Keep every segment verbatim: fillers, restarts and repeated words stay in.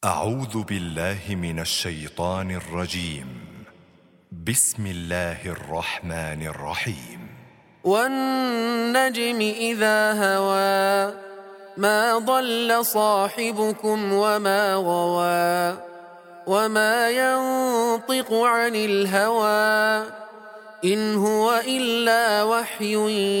أعوذ بالله من الشيطان الرجيم. بسم الله الرحمن الرحيم. والنجم إذا هوى ما ضل صاحبكم وما غوى وما ينطق عن الهوى إن هو إلا وحي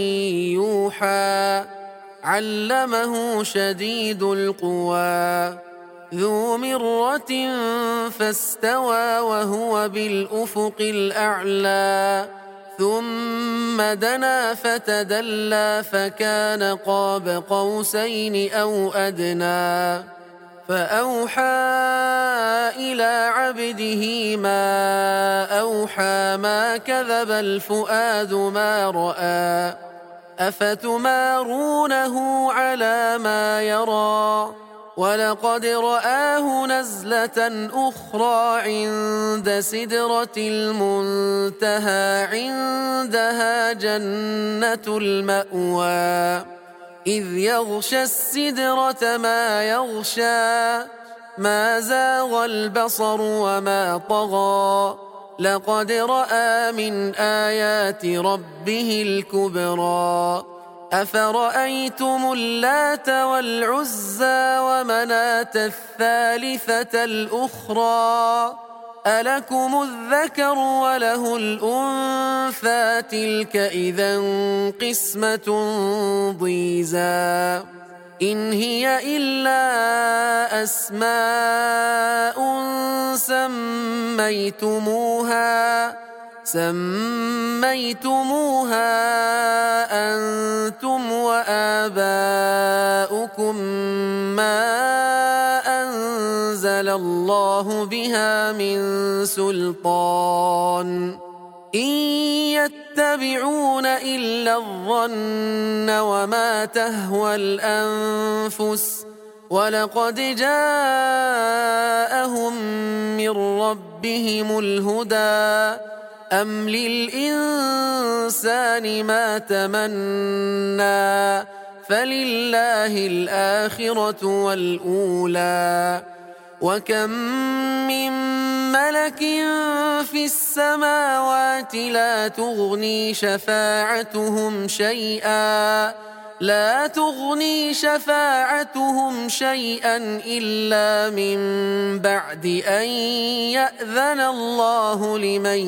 يوحى علمه شديد القوى ذو مرة فاستوى وهو بالأفق الأعلى ثم دنا فتدلى فكان قاب قوسين أو أدنى فأوحى إلى عبده ما أوحى ما كذب الفؤاد ما رأى أفتمارونه على ما يرى ولقد رآه نزلة أخرى عند سدرة المنتهى عندها جنة المأوى إذ يغشى السدرة ما يغشى ما زاغ البصر وما طغى لقد رأى من آيات ربه الكبرى أفرأيتم اللات والعزى ومناة الثالثة الأخرى ألكم الذكر وله الأنثى تلك إذا قسمة ضيزى إن هي إلا أسماء سميتموها سميتموها أنتم وآباؤكم ما أنزل الله بها من سلطان إن يتبعون إلا الظن وما تهوى الأنفس ولقد جاءهم من ربهم الهدى أم للإنسان ما تمنى فلله الآخرة والأولى وكم من ملك في السماوات لا تغني شفاعتهم شيئا لا تغني شفاعتهم شيئا إلا من بعد أن يأذن الله لمن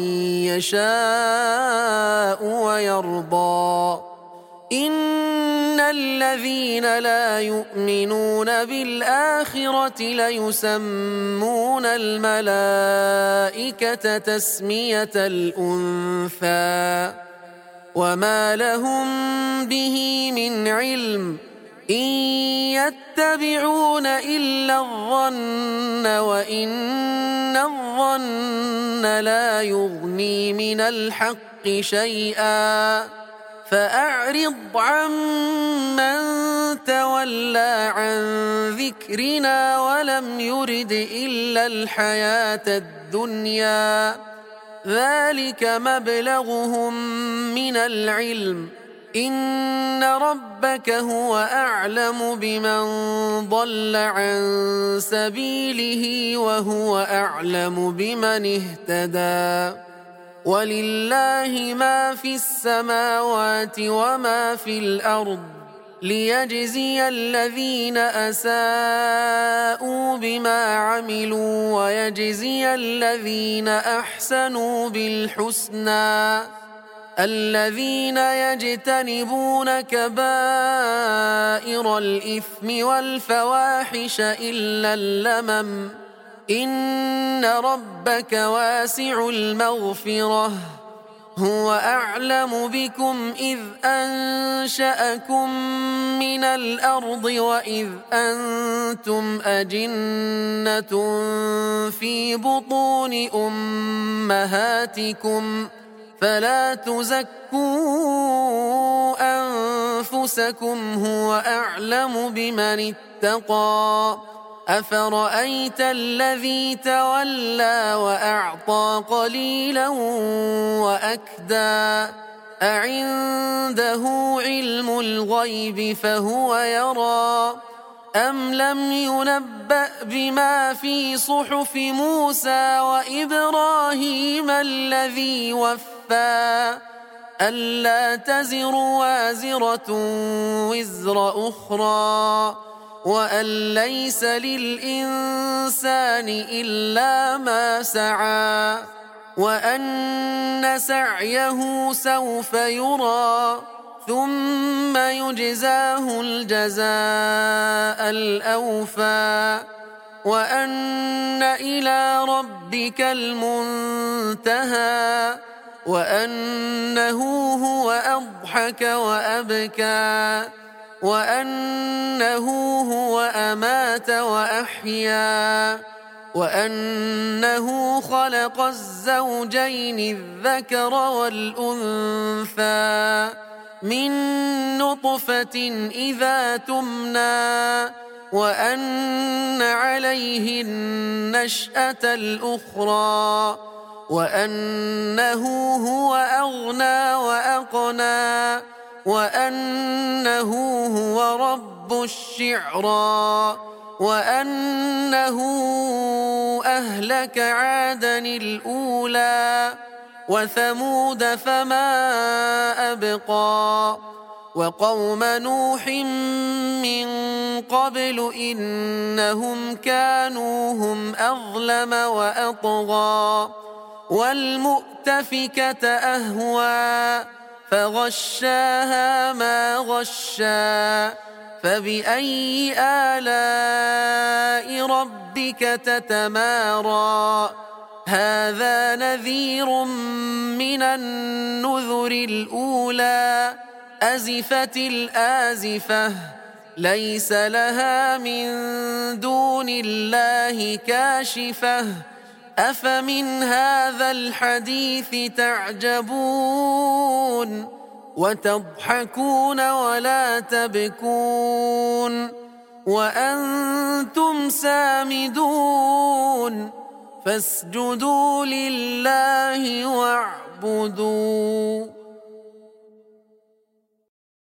يشاء ويرضى إن الذين لا يؤمنون بالآخرة ليسمون الملائكة تسمية الأنثى وما لهم به من علم إن يتبعون إلا الظن وإن الظن لا يغني من الحق شيئا فأعرض عمن تولى عن ذكرنا ولم يرد إلا الحياة الدنيا ذلك مبلغهم من العلم إن ربك هو أعلم بمن ضل عن سبيله وهو أعلم بمن اهتدى ولله ما في السماوات وما في الأرض ليجزي الذين أساءوا بما عملوا ويجزي الذين أحسنوا بالحسنى الذين يجتنبون كبائر الإثم والفواحش إلا اللمم إن ربك واسع المغفرة هو أعلم بكم إذ أنشأكم من الأرض وإذ أنتم أجنة في بطون أمهاتكم فلا تزكوا أنفسكم هو أعلم بمن اتقى أفرأيت الذي تولى وأعطى قليلا وأكدى أعنده علم الغيب فهو يرى أم لم ينبأ بما في صحف موسى وإبراهيم الذي وفى ألا تزر وازرة وزر أخرى وأن ليس للإنسان إلا ما سعى وأن سعيه سوف يرى ثم يجزاه الجزاء الأوفى وأن إلى ربك المنتهى وأنه هو أضحك وأبكى وأنه هو أمات وأحيا وأنه خلق الزوجين الذكر والأنثى من نطفة إذا تمنى وأن عليه النشأة الأخرى وأنه هو أغنى وأقنى وأنه هو رب الشعرى وأنه أهلك عادا الأولى وثمود فما أبقى وقوم نوح من قبل إنهم كانوا هم أظلم وأطغى والمؤتفكة أهوى فغشاها ما غشا فبأي آلاء ربك تتمارى هذا نذير من النذر الأولى أزفت الآزفة ليس لها من دون الله كاشفة أفمن هذا الحديث تعجبون وتضحكون ولا تبكون وأنتم سامدون فاسجدوا لله واعبدوا